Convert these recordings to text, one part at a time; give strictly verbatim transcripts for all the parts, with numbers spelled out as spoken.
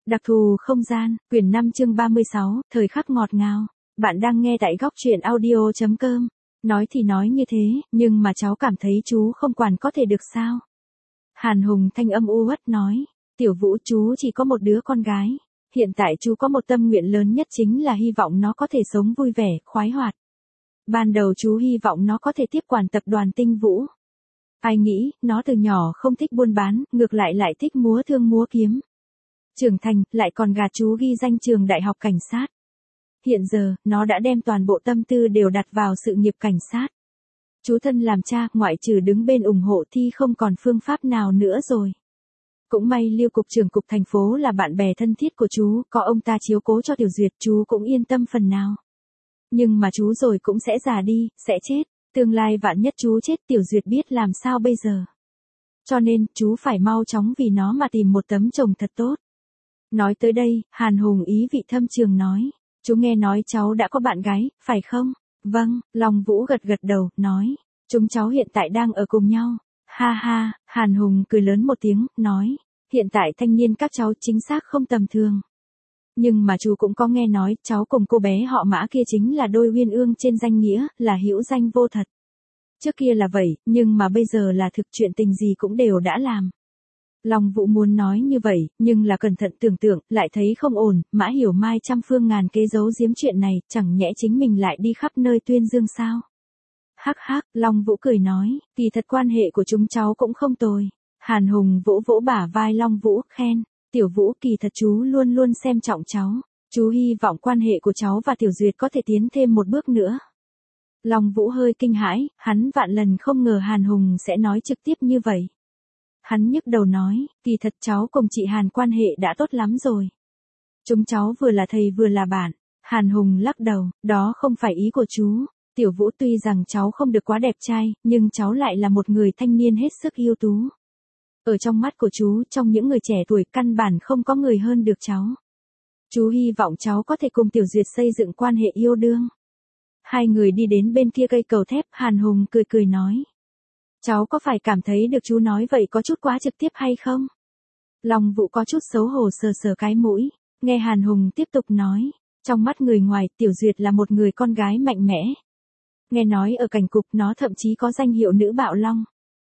Đặc thù không gian, quyển năm chương ba mươi sáu, thời khắc ngọt ngào. Bạn đang nghe tại góc truyện audio chấm com. Nói thì nói như thế, nhưng mà cháu cảm thấy chú không quản có thể được sao? Hàn Hùng thanh âm u uất nói, Tiểu Vũ chú chỉ có một đứa con gái. Hiện tại chú có một tâm nguyện lớn nhất chính là hy vọng nó có thể sống vui vẻ, khoái hoạt. Ban đầu chú hy vọng nó có thể tiếp quản tập đoàn Tinh Vũ. Ai nghĩ, nó từ nhỏ không thích buôn bán, ngược lại lại thích múa thương múa kiếm. Trưởng thành, lại còn gạt chú ghi danh trường đại học cảnh sát. Hiện giờ, nó đã đem toàn bộ tâm tư đều đặt vào sự nghiệp cảnh sát. Chú thân làm cha, ngoại trừ đứng bên ủng hộ thì không còn phương pháp nào nữa rồi. Cũng may Liêu cục trưởng cục thành phố là bạn bè thân thiết của chú, có ông ta chiếu cố cho Tiểu Duyệt chú cũng yên tâm phần nào. Nhưng mà chú rồi cũng sẽ già đi, sẽ chết, tương lai vạn nhất chú chết Tiểu Duyệt biết làm sao bây giờ. Cho nên, chú phải mau chóng vì nó mà tìm một tấm chồng thật tốt. Nói tới đây, Hàn Hùng ý vị thâm trường nói, chú nghe nói cháu đã có bạn gái, phải không? Vâng, Long Vũ gật gật đầu, nói, chúng cháu hiện tại đang ở cùng nhau. Ha ha, Hàn Hùng cười lớn một tiếng, nói, hiện tại thanh niên các cháu chính xác không tầm thường. Nhưng mà chú cũng có nghe nói, cháu cùng cô bé họ Mã kia chính là đôi uyên ương trên danh nghĩa, là hữu danh vô thật. Trước kia là vậy, nhưng mà bây giờ là thực, chuyện tình gì cũng đều đã làm. Long Vũ muốn nói như vậy, nhưng là cẩn thận tưởng tượng, lại thấy không ổn, Mã Hiểu Mai trăm phương ngàn kế giấu giếm chuyện này, chẳng nhẽ chính mình lại đi khắp nơi tuyên dương sao? Hắc hắc, Long Vũ cười nói, kỳ thật quan hệ của chúng cháu cũng không tồi. Hàn Hùng vỗ vỗ bả vai Long Vũ, khen, Tiểu Vũ kỳ thật chú luôn luôn xem trọng cháu, chú hy vọng quan hệ của cháu và Tiểu Duyệt có thể tiến thêm một bước nữa. Long Vũ hơi kinh hãi, hắn vạn lần không ngờ Hàn Hùng sẽ nói trực tiếp như vậy. Hắn nhức đầu nói, kỳ thật cháu cùng chị Hàn quan hệ đã tốt lắm rồi. Chúng cháu vừa là thầy vừa là bạn. Hàn Hùng lắc đầu, đó không phải ý của chú. Tiểu Vũ tuy rằng cháu không được quá đẹp trai, nhưng cháu lại là một người thanh niên hết sức ưu tú. Ở trong mắt của chú, trong những người trẻ tuổi căn bản không có người hơn được cháu. Chú hy vọng cháu có thể cùng Tiểu Duyệt xây dựng quan hệ yêu đương. Hai người đi đến bên kia cây cầu thép, Hàn Hùng cười cười nói. Cháu có phải cảm thấy được chú nói vậy có chút quá trực tiếp hay không? Long Vũ có chút xấu hổ sờ sờ cái mũi, nghe Hàn Hùng tiếp tục nói, trong mắt người ngoài Tiểu Duyệt là một người con gái mạnh mẽ. Nghe nói ở cảnh cục nó thậm chí có danh hiệu nữ bạo long.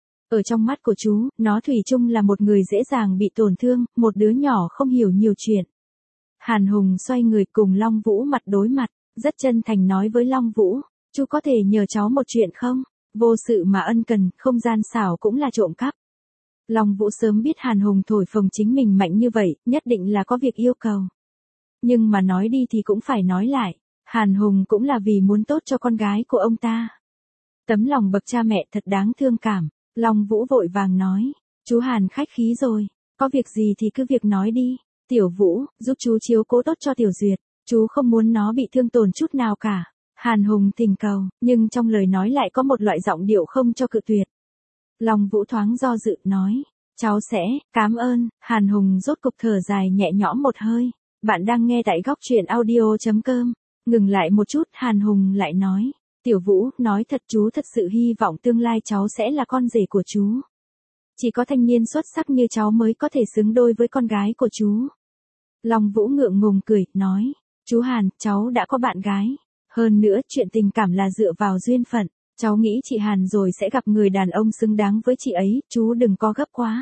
Ở trong mắt của chú, nó thủy chung là một người dễ dàng bị tổn thương, một đứa nhỏ không hiểu nhiều chuyện. Hàn Hùng xoay người cùng Long Vũ mặt đối mặt, rất chân thành nói với Long Vũ, chú có thể nhờ cháu một chuyện không? Vô sự mà ân cần, không gian xảo cũng là trộm cắp. Long Vũ sớm biết Hàn Hùng thổi phồng chính mình mạnh như vậy, nhất định là có việc yêu cầu. Nhưng mà nói đi thì cũng phải nói lại, Hàn Hùng cũng là vì muốn tốt cho con gái của ông ta. Tấm lòng bậc cha mẹ thật đáng thương cảm, Long Vũ vội vàng nói, chú Hàn khách khí rồi, có việc gì thì cứ việc nói đi, Tiểu Vũ, giúp chú chiếu cố tốt cho Tiểu Duyệt, chú không muốn nó bị thương tổn chút nào cả. Hàn Hùng thỉnh cầu, nhưng trong lời nói lại có một loại giọng điệu không cho cự tuyệt. Long Vũ thoáng do dự, nói, cháu sẽ, cảm ơn, Hàn Hùng rốt cục thở dài nhẹ nhõm một hơi. Bạn đang nghe tại góc truyện audio chấm com. Ngừng lại một chút, Hàn Hùng lại nói, Tiểu Vũ, nói thật chú thật sự hy vọng tương lai cháu sẽ là con rể của chú. Chỉ có thanh niên xuất sắc như cháu mới có thể xứng đôi với con gái của chú. Long Vũ ngượng ngùng cười, nói, chú Hàn, cháu đã có bạn gái. Hơn nữa, chuyện tình cảm là dựa vào duyên phận, cháu nghĩ chị Hàn rồi sẽ gặp người đàn ông xứng đáng với chị ấy, chú đừng có gấp quá.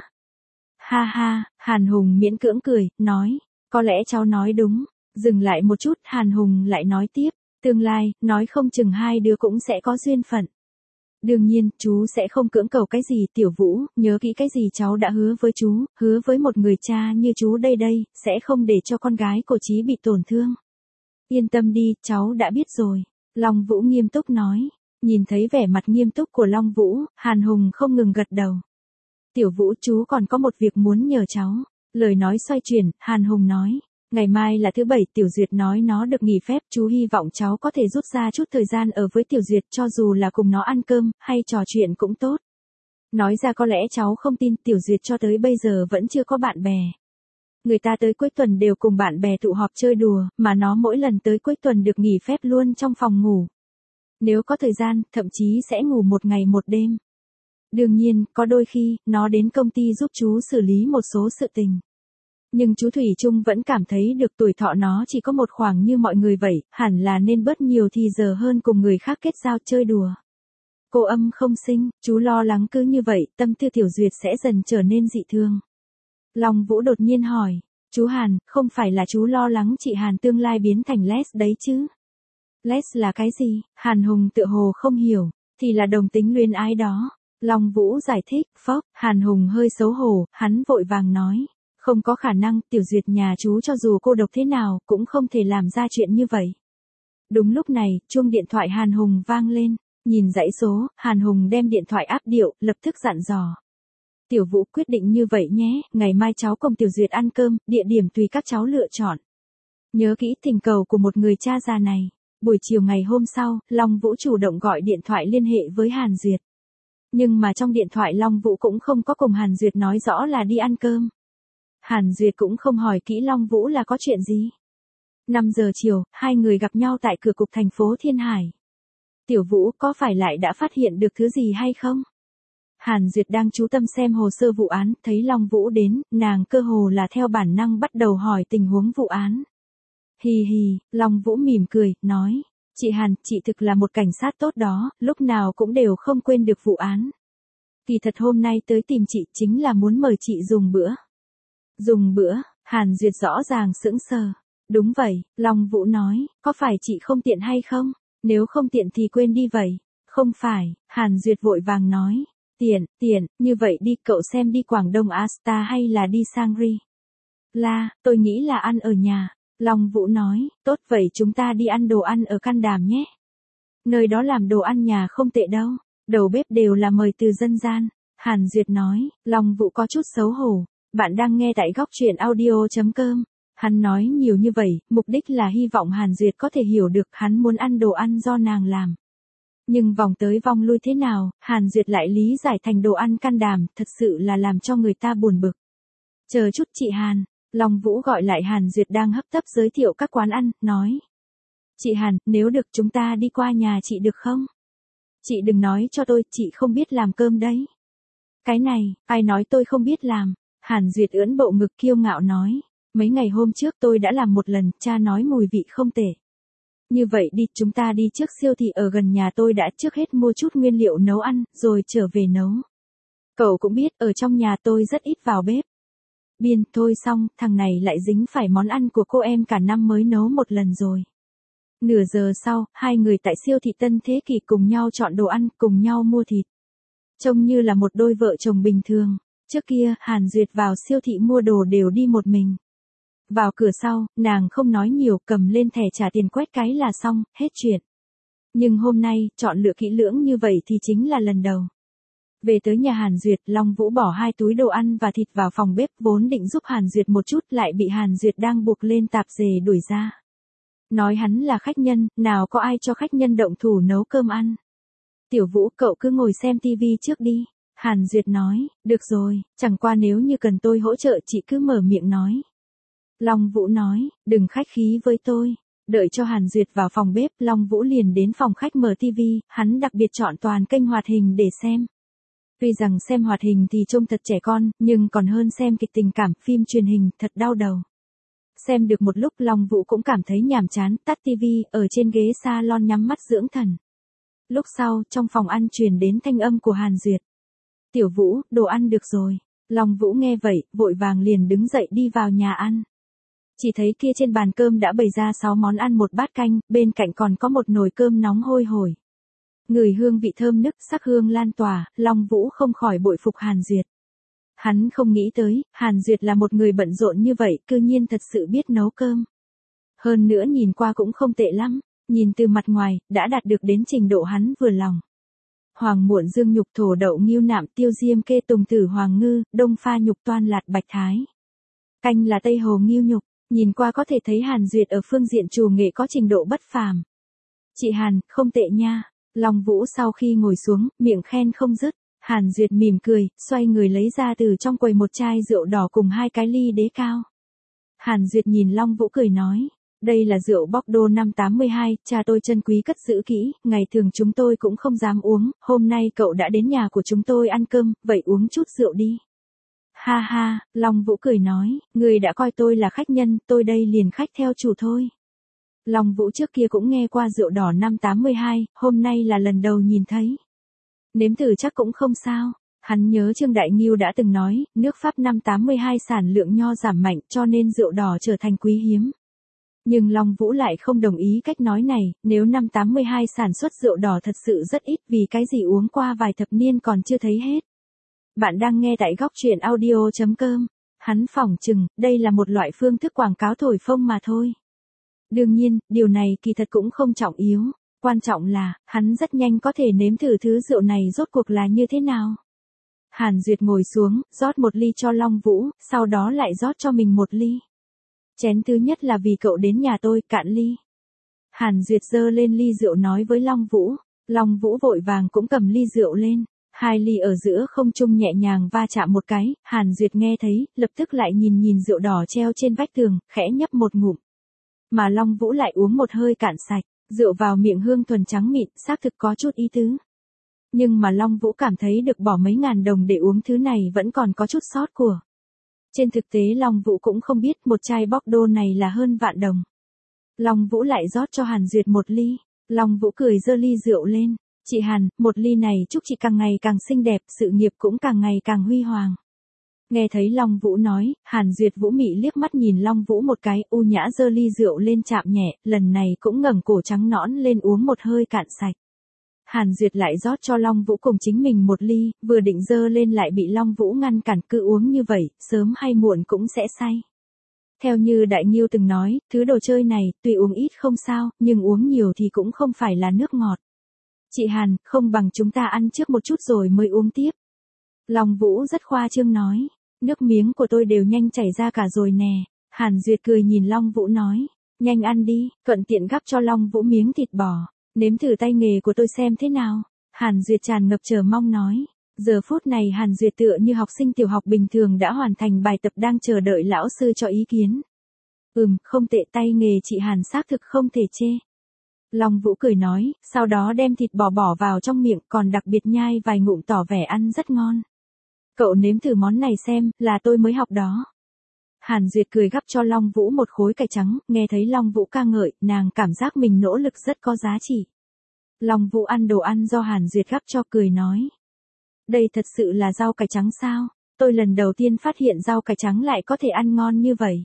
Ha ha, Hàn Hùng miễn cưỡng cười, nói, có lẽ cháu nói đúng. Dừng lại một chút, Hàn Hùng lại nói tiếp, tương lai, nói không chừng hai đứa cũng sẽ có duyên phận. Đương nhiên, chú sẽ không cưỡng cầu cái gì, Tiểu Vũ, nhớ kỹ cái gì cháu đã hứa với chú, hứa với một người cha như chú đây đây, sẽ không để cho con gái của Chí bị tổn thương. Yên tâm đi, cháu đã biết rồi. Long Vũ nghiêm túc nói. Nhìn thấy vẻ mặt nghiêm túc của Long Vũ, Hàn Hùng không ngừng gật đầu. Tiểu Vũ, chú còn có một việc muốn nhờ cháu. Lời nói xoay chuyển, Hàn Hùng nói. Ngày mai là thứ bảy, Tiểu Duyệt nói nó được nghỉ phép, chú hy vọng cháu có thể rút ra chút thời gian ở với Tiểu Duyệt, cho dù là cùng nó ăn cơm, hay trò chuyện cũng tốt. Nói ra có lẽ cháu không tin, Tiểu Duyệt cho tới bây giờ vẫn chưa có bạn bè. Người ta tới cuối tuần đều cùng bạn bè tụ họp chơi đùa, mà nó mỗi lần tới cuối tuần được nghỉ phép luôn trong phòng ngủ. Nếu có thời gian, thậm chí sẽ ngủ một ngày một đêm. Đương nhiên, có đôi khi, nó đến công ty giúp chú xử lý một số sự tình. Nhưng chú Thủy Chung vẫn cảm thấy được tuổi thọ nó chỉ có một khoảng như mọi người vậy, hẳn là nên bớt nhiều thì giờ hơn cùng người khác kết giao chơi đùa. Cô Âm không sinh, chú lo lắng cứ như vậy, tâm tư Tiểu Duyệt sẽ dần trở nên dị thường. Long Vũ đột nhiên hỏi, chú Hàn, không phải là chú lo lắng chị Hàn tương lai biến thành les đấy chứ? Les là cái gì? Hàn Hùng tựa hồ không hiểu, thì là đồng tính luyến ái đó. Long Vũ giải thích, phốc, Hàn Hùng hơi xấu hổ, hắn vội vàng nói. Không có khả năng, Tiểu Duyệt nhà chú cho dù cô độc thế nào, cũng không thể làm ra chuyện như vậy. Đúng lúc này, chuông điện thoại Hàn Hùng vang lên. Nhìn dãy số, Hàn Hùng đem điện thoại áp điệu, lập tức dặn dò. Tiểu Vũ quyết định như vậy nhé, ngày mai cháu cùng Tiểu Duyệt ăn cơm, địa điểm tùy các cháu lựa chọn. Nhớ kỹ tình cầu của một người cha già này. Buổi chiều ngày hôm sau, Long Vũ chủ động gọi điện thoại liên hệ với Hàn Duyệt. Nhưng mà trong điện thoại Long Vũ cũng không có cùng Hàn Duyệt nói rõ là đi ăn cơm. Hàn Duyệt cũng không hỏi kỹ Long Vũ là có chuyện gì. năm giờ chiều, hai người gặp nhau tại cửa cục thành phố Thiên Hải. Tiểu Vũ có phải lại đã phát hiện được thứ gì hay không? Hàn Duyệt đang chú tâm xem hồ sơ vụ án, thấy Long Vũ đến, nàng cơ hồ là theo bản năng bắt đầu hỏi tình huống vụ án. Hì hì, Long Vũ mỉm cười, nói, chị Hàn, chị thực là một cảnh sát tốt đó, lúc nào cũng đều không quên được vụ án. Kỳ thật hôm nay tới tìm chị chính là muốn mời chị dùng bữa. Dùng bữa, Hàn Duyệt rõ ràng sững sờ. Đúng vậy, Long Vũ nói, có phải chị không tiện hay không? Nếu không tiện thì quên đi vậy. Không phải, Hàn Duyệt vội vàng nói. Tiện, tiện, như vậy đi, cậu xem đi Quảng Đông Asta hay là đi Sangri? La, tôi nghĩ là ăn ở nhà. Long Vũ nói, tốt vậy chúng ta đi ăn đồ ăn ở Can Đàm nhé. Nơi đó làm đồ ăn nhà không tệ đâu, đầu bếp đều là mời từ dân gian. Hàn Duyệt nói, Long Vũ có chút xấu hổ. Bạn đang nghe tại góc truyện audio chấm com. Hắn nói nhiều như vậy, mục đích là hy vọng Hàn Duyệt có thể hiểu được hắn muốn ăn đồ ăn do nàng làm. Nhưng vòng tới vòng lui thế nào, Hàn Duyệt lại lý giải thành đồ ăn Can Đàm, thật sự là làm cho người ta buồn bực. Chờ chút chị Hàn, Long Vũ gọi lại Hàn Duyệt đang hấp tấp giới thiệu các quán ăn, nói. Chị Hàn, nếu được chúng ta đi qua nhà chị được không? Chị đừng nói cho tôi, chị không biết làm cơm đấy. Cái này, ai nói tôi không biết làm? Hàn Duyệt ưỡn bộ ngực kiêu ngạo nói. Mấy ngày hôm trước tôi đã làm một lần, cha nói mùi vị không tệ. Như vậy đi, chúng ta đi trước siêu thị ở gần nhà tôi đã trước hết mua chút nguyên liệu nấu ăn, rồi trở về nấu. Cậu cũng biết, ở trong nhà tôi rất ít vào bếp. Biên, thôi xong, thằng này lại dính phải món ăn của cô em cả năm mới nấu một lần rồi. Nửa giờ sau, hai người tại siêu thị Tân Thế Kỷ cùng nhau chọn đồ ăn, cùng nhau mua thịt. Trông như là một đôi vợ chồng bình thường. Trước kia, Hàn Duyệt vào siêu thị mua đồ đều đi một mình. Vào cửa sau, nàng không nói nhiều, cầm lên thẻ trả tiền quét cái là xong, hết chuyện. Nhưng hôm nay, chọn lựa kỹ lưỡng như vậy thì chính là lần đầu. Về tới nhà Hàn Duyệt, Long Vũ bỏ hai túi đồ ăn và thịt vào phòng bếp, vốn định giúp Hàn Duyệt một chút lại bị Hàn Duyệt đang buộc lên tạp dề đuổi ra. Nói hắn là khách nhân, nào có ai cho khách nhân động thủ nấu cơm ăn. Tiểu Vũ, cậu cứ ngồi xem tivi trước đi. Hàn Duyệt nói, được rồi, chẳng qua nếu như cần tôi hỗ trợ chị cứ mở miệng nói. Long Vũ nói, đừng khách khí với tôi. Đợi cho Hàn Duyệt vào phòng bếp, Long Vũ liền đến phòng khách mở tivi, hắn đặc biệt chọn toàn kênh hoạt hình để xem. Tuy rằng xem hoạt hình thì trông thật trẻ con, nhưng còn hơn xem kịch tình cảm, phim truyền hình, thật đau đầu. Xem được một lúc Long Vũ cũng cảm thấy nhàm chán, tắt tivi, ở trên ghế salon nhắm mắt dưỡng thần. Lúc sau, trong phòng ăn truyền đến thanh âm của Hàn Duyệt. Tiểu Vũ, đồ ăn được rồi. Long Vũ nghe vậy, vội vàng liền đứng dậy đi vào nhà ăn. Chỉ thấy kia trên bàn cơm đã bày ra sáu món ăn một bát canh, bên cạnh còn có một nồi cơm nóng hôi hổi. Người hương vị thơm nức, sắc hương lan tỏa, Long Vũ không khỏi bội phục Hàn Duyệt. Hắn không nghĩ tới, Hàn Duyệt là một người bận rộn như vậy, cư nhiên thật sự biết nấu cơm. Hơn nữa nhìn qua cũng không tệ lắm, nhìn từ mặt ngoài, đã đạt được đến trình độ hắn vừa lòng. Hoàng muộn dương nhục thổ đậu nghiêu nạm tiêu diêm kê tùng tử hoàng ngư, đông pha nhục toan lạt bạch thái. Canh là tây hồ nghiêu nhục, nhìn qua có thể thấy Hàn Duyệt ở phương diện trù nghệ có trình độ bất phàm. Chị Hàn, không tệ nha. Long Vũ sau khi ngồi xuống, miệng khen không dứt. Hàn Duyệt mỉm cười, xoay người lấy ra từ trong quầy một chai rượu đỏ cùng hai cái ly đế cao. Hàn Duyệt nhìn Long Vũ cười nói, đây là rượu Bordeaux năm tám mươi hai, cha tôi trân quý cất giữ kỹ, ngày thường chúng tôi cũng không dám uống, hôm nay cậu đã đến nhà của chúng tôi ăn cơm, vậy uống chút rượu đi. Ha ha, Long Vũ cười nói, người đã coi tôi là khách nhân, tôi đây liền khách theo chủ thôi. Long Vũ trước kia cũng nghe qua rượu đỏ năm tám mươi hai, hôm nay là lần đầu nhìn thấy. Nếm thử chắc cũng không sao. Hắn nhớ Trương Đại Ngưu đã từng nói, nước Pháp năm tám mươi hai sản lượng nho giảm mạnh cho nên rượu đỏ trở thành quý hiếm. Nhưng Long Vũ lại không đồng ý cách nói này, nếu năm tám mươi hai sản xuất rượu đỏ thật sự rất ít vì cái gì uống qua vài thập niên còn chưa thấy hết. Bạn đang nghe tại góc truyện audio.com. Hắn phỏng chừng, đây là một loại phương thức quảng cáo thổi phông mà thôi. Đương nhiên, điều này kỳ thật cũng không trọng yếu. Quan trọng là, hắn rất nhanh có thể nếm thử thứ rượu này rốt cuộc là như thế nào. Hàn Duyệt ngồi xuống, rót một ly cho Long Vũ, sau đó lại rót cho mình một ly. Chén thứ nhất là vì cậu đến nhà tôi, cạn ly. Hàn Duyệt giơ lên ly rượu nói với Long Vũ. Long Vũ vội vàng cũng cầm ly rượu lên. Hai ly ở giữa không trung nhẹ nhàng va chạm một cái, Hàn Duyệt nghe thấy, lập tức lại nhìn nhìn rượu đỏ treo trên vách tường, khẽ nhấp một ngụm. Mà Long Vũ lại uống một hơi cạn sạch, rượu vào miệng hương thuần trắng mịn, xác thực có chút ý tứ. Nhưng mà Long Vũ cảm thấy được bỏ mấy ngàn đồng để uống thứ này vẫn còn có chút sót của. Trên thực tế Long Vũ cũng không biết một chai Bordeaux này là hơn vạn đồng. Long Vũ lại rót cho Hàn Duyệt một ly. Long Vũ cười giơ ly rượu lên. Chị Hàn, một ly này chúc chị càng ngày càng xinh đẹp, sự nghiệp cũng càng ngày càng huy hoàng. Nghe thấy Long Vũ nói, Hàn Duyệt Vũ mị liếc mắt nhìn Long Vũ một cái, u nhã giơ ly rượu lên chạm nhẹ, lần này cũng ngẩng cổ trắng nõn lên uống một hơi cạn sạch. Hàn Duyệt lại rót cho Long Vũ cùng chính mình một ly, vừa định dơ lên lại bị Long Vũ ngăn cản, cứ uống như vậy, sớm hay muộn cũng sẽ say. Theo như Đại Ngưu từng nói, thứ đồ chơi này, tuy uống ít không sao, nhưng uống nhiều thì cũng không phải là nước ngọt. Chị Hàn, không bằng chúng ta ăn trước một chút rồi mới uống tiếp. Long Vũ rất khoa trương nói, nước miếng của tôi đều nhanh chảy ra cả rồi nè. Hàn Duyệt cười nhìn Long Vũ nói, nhanh ăn đi, thuận tiện gắp cho Long Vũ miếng thịt bò. Nếm thử tay nghề của tôi xem thế nào. Hàn Duyệt tràn ngập chờ mong nói. Giờ phút này Hàn Duyệt tựa như học sinh tiểu học bình thường đã hoàn thành bài tập đang chờ đợi lão sư cho ý kiến. Ừm, không tệ, tay nghề chị Hàn xác thực không thể chê. Long Vũ cười nói, sau đó đem thịt bò bỏ vào trong miệng, còn đặc biệt nhai vài ngụm tỏ vẻ ăn rất ngon. Cậu nếm thử món này xem, là tôi mới học đó. Hàn Duyệt cười gắp cho Long Vũ một khối cải trắng, nghe thấy Long Vũ ca ngợi, nàng cảm giác mình nỗ lực rất có giá trị. Long Vũ ăn đồ ăn do Hàn Duyệt gắp cho, cười nói. Đây thật sự là rau cải trắng sao? Tôi lần đầu tiên phát hiện rau cải trắng lại có thể ăn ngon như vậy.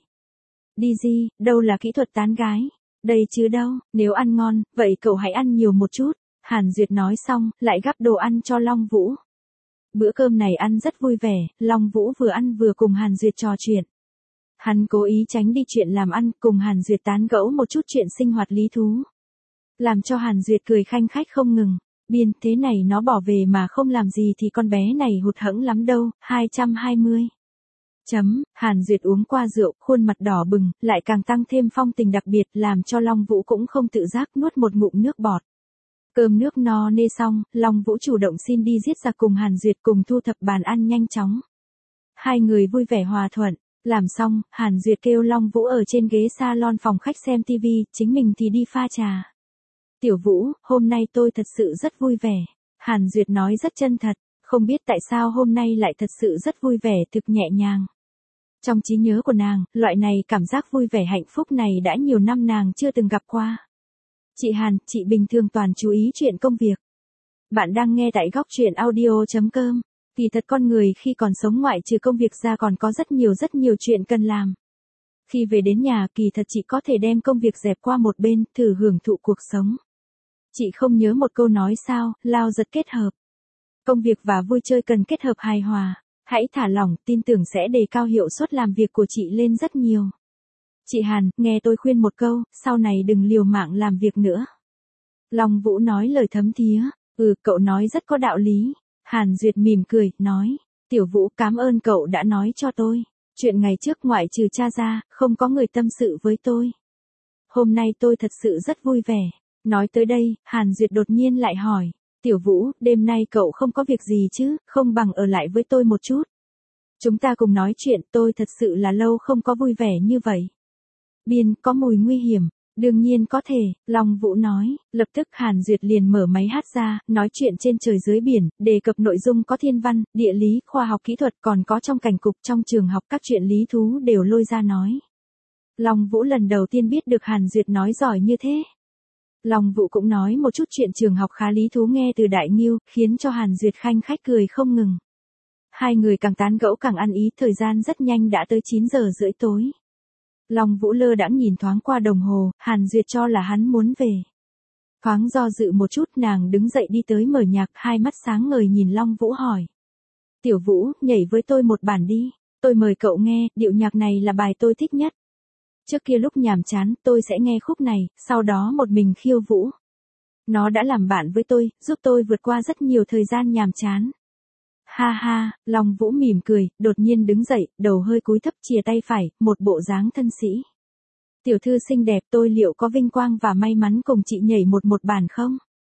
Đi gì, đâu là kỹ thuật tán gái. Đây chứ đâu, nếu ăn ngon, vậy cậu hãy ăn nhiều một chút. Hàn Duyệt nói xong, lại gắp đồ ăn cho Long Vũ. Bữa cơm này ăn rất vui vẻ, Long Vũ vừa ăn vừa cùng Hàn Duyệt trò chuyện. Hắn cố ý tránh đi chuyện làm ăn, cùng Hàn Duyệt tán gẫu một chút chuyện sinh hoạt lý thú. Làm cho Hàn Duyệt cười khanh khách không ngừng. Biên, thế này nó bỏ về mà không làm gì thì con bé này hụt hẫng lắm đâu, hai trăm hai mươi. Chấm, Hàn Duyệt uống qua rượu, khuôn mặt đỏ bừng, lại càng tăng thêm phong tình đặc biệt, làm cho Long Vũ cũng không tự giác nuốt một ngụm nước bọt. Cơm nước no nê xong, Long Vũ chủ động xin đi giết giặc cùng Hàn Duyệt cùng thu thập bàn ăn nhanh chóng. Hai người vui vẻ hòa thuận. Làm xong, Hàn Duyệt kêu Long Vũ ở trên ghế salon phòng khách xem tivi, chính mình thì đi pha trà. Tiểu Vũ, hôm nay tôi thật sự rất vui vẻ. Hàn Duyệt nói rất chân thật, không biết tại sao hôm nay lại thật sự rất vui vẻ, thực nhẹ nhàng. Trong trí nhớ của nàng, loại này cảm giác vui vẻ hạnh phúc này đã nhiều năm nàng chưa từng gặp qua. Chị Hàn, chị bình thường toàn chú ý chuyện công việc. Bạn đang nghe tại góc truyện audio.com. Kỳ thật con người khi còn sống ngoại trừ công việc ra còn có rất nhiều rất nhiều chuyện cần làm. Khi về đến nhà kỳ thật chị có thể đem công việc dẹp qua một bên, thử hưởng thụ cuộc sống. Chị không nhớ một câu nói sao, lao giật kết hợp. Công việc và vui chơi cần kết hợp hài hòa. Hãy thả lỏng, tin tưởng sẽ đề cao hiệu suất làm việc của chị lên rất nhiều. Chị Hàn, nghe tôi khuyên một câu, sau này đừng liều mạng làm việc nữa. Long Vũ nói lời thấm thía, ừ, cậu nói rất có đạo lý. Hàn Duyệt mỉm cười, nói, Tiểu Vũ cảm ơn cậu đã nói cho tôi. Chuyện ngày trước ngoại trừ cha ra, không có người tâm sự với tôi. Hôm nay tôi thật sự rất vui vẻ. Nói tới đây, Hàn Duyệt đột nhiên lại hỏi, Tiểu Vũ, đêm nay cậu không có việc gì chứ, không bằng ở lại với tôi một chút. Chúng ta cùng nói chuyện, tôi thật sự là lâu không có vui vẻ như vậy. Biên, có mùi nguy hiểm. Đương nhiên có thể, Long Vũ nói, lập tức Hàn Duyệt liền mở máy hát ra, nói chuyện trên trời dưới biển, đề cập nội dung có thiên văn, địa lý, khoa học kỹ thuật, còn có trong cảnh cục trong trường học các chuyện lý thú đều lôi ra nói. Long Vũ lần đầu tiên biết được Hàn Duyệt nói giỏi như thế. Long Vũ cũng nói một chút chuyện trường học khá lý thú nghe từ Đại Ngưu, khiến cho Hàn Duyệt khanh khách cười không ngừng. Hai người càng tán gẫu càng ăn ý, thời gian rất nhanh đã tới chín giờ rưỡi tối. Long Vũ lơ đãng nhìn thoáng qua đồng hồ, Hàn Duyệt cho là hắn muốn về. Thoáng do dự một chút, nàng đứng dậy đi tới mở nhạc, hai mắt sáng ngời nhìn Long Vũ hỏi. Tiểu Vũ, nhảy với tôi một bản đi, tôi mời cậu nghe, điệu nhạc này là bài tôi thích nhất. Trước kia lúc nhàm chán, tôi sẽ nghe khúc này, sau đó một mình khiêu vũ. Nó đã làm bạn với tôi, giúp tôi vượt qua rất nhiều thời gian nhàm chán. Ha ha, Long Vũ mỉm cười, đột nhiên đứng dậy, đầu hơi cúi thấp chìa tay phải, một bộ dáng thân sĩ. Tiểu thư xinh đẹp, tôi liệu có vinh quang và may mắn cùng chị nhảy một một bản không?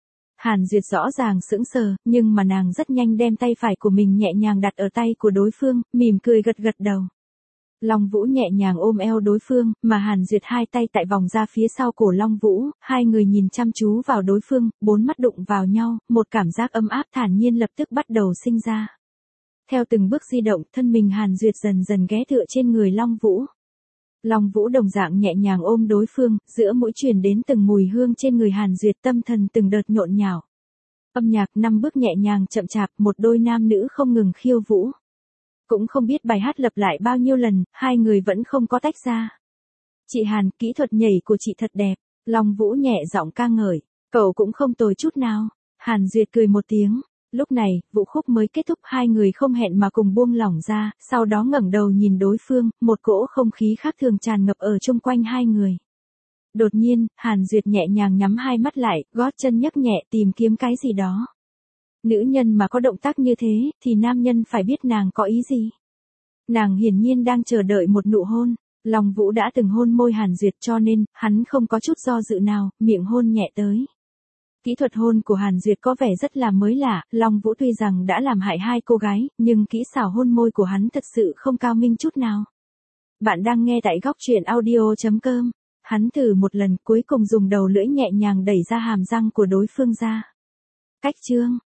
Hàn Duyệt rõ ràng sững sờ, nhưng mà nàng rất nhanh đem tay phải của mình nhẹ nhàng đặt ở tay của đối phương, mỉm cười gật gật đầu. Long Vũ nhẹ nhàng ôm eo đối phương, mà Hàn Duyệt hai tay tại vòng ra phía sau cổ Long Vũ, hai người nhìn chăm chú vào đối phương, bốn mắt đụng vào nhau, một cảm giác ấm áp thản nhiên lập tức bắt đầu sinh ra. Theo từng bước di động, thân mình Hàn Duyệt dần dần ghé tựa trên người Long Vũ. Long Vũ đồng dạng nhẹ nhàng ôm đối phương, giữa mũi truyền đến từng mùi hương trên người Hàn Duyệt, tâm thần từng đợt nhộn nhạo. Âm nhạc năm bước nhẹ nhàng chậm chạp, một đôi nam nữ không ngừng khiêu vũ. Cũng không biết bài hát lặp lại bao nhiêu lần, hai người vẫn không có tách ra. Chị Hàn, kỹ thuật nhảy của chị thật đẹp. Long Vũ nhẹ giọng ca ngợi. Cậu cũng không tồi chút nào. Hàn Duyệt cười một tiếng. Lúc này, vũ khúc mới kết thúc, hai người không hẹn mà cùng buông lỏng ra, sau đó ngẩng đầu nhìn đối phương, một cỗ không khí khác thường tràn ngập ở chung quanh hai người. Đột nhiên, Hàn Duyệt nhẹ nhàng nhắm hai mắt lại, gót chân nhấc nhẹ tìm kiếm cái gì đó. Nữ nhân mà có động tác như thế, thì nam nhân phải biết nàng có ý gì. Nàng hiển nhiên đang chờ đợi một nụ hôn. Long Vũ đã từng hôn môi Hàn Duyệt cho nên, hắn không có chút do dự nào, miệng hôn nhẹ tới. Kỹ thuật hôn của Hàn Duyệt có vẻ rất là mới lạ, Long Vũ tuy rằng đã làm hại hai cô gái, nhưng kỹ xảo hôn môi của hắn thật sự không cao minh chút nào. Bạn đang nghe tại góc truyện audio chấm com. Hắn thử một lần, cuối cùng dùng đầu lưỡi nhẹ nhàng đẩy ra hàm răng của đối phương ra. Cách chương